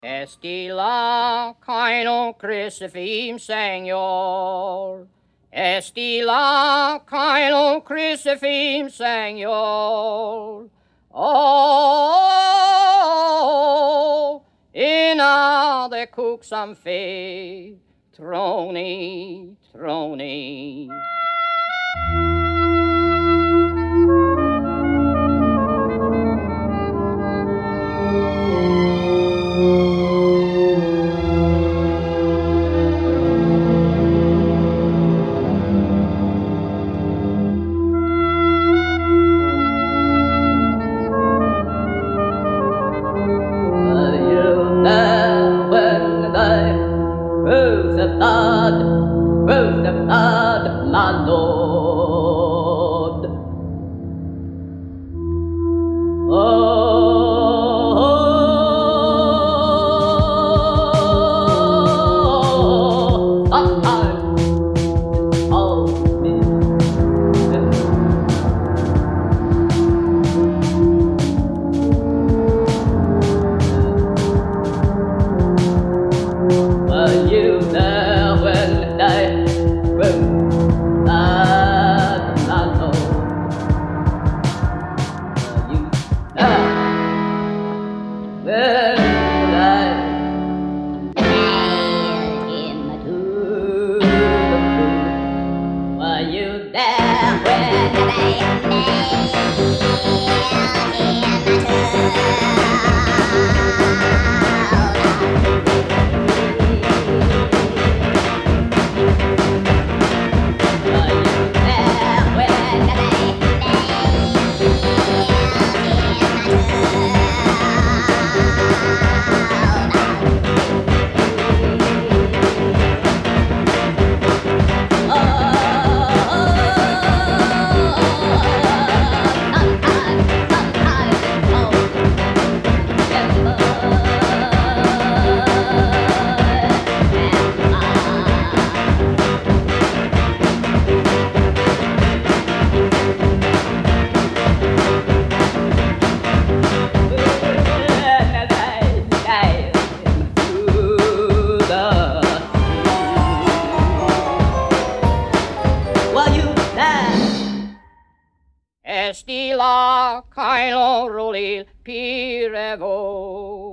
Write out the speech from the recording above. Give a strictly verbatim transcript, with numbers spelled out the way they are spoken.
Esti la caino crucifim Señor. Esti la caino crucifim Señor. Oh, ina de cuxam fe, troni, troni. Crucified, crucified, my Lord. Oh, sometimes, oh, me. Were you there when they crucified my Lord? Were you there when they nailed him to the cross? Were you there when they nailed him to Esti la caino rulil pirevo.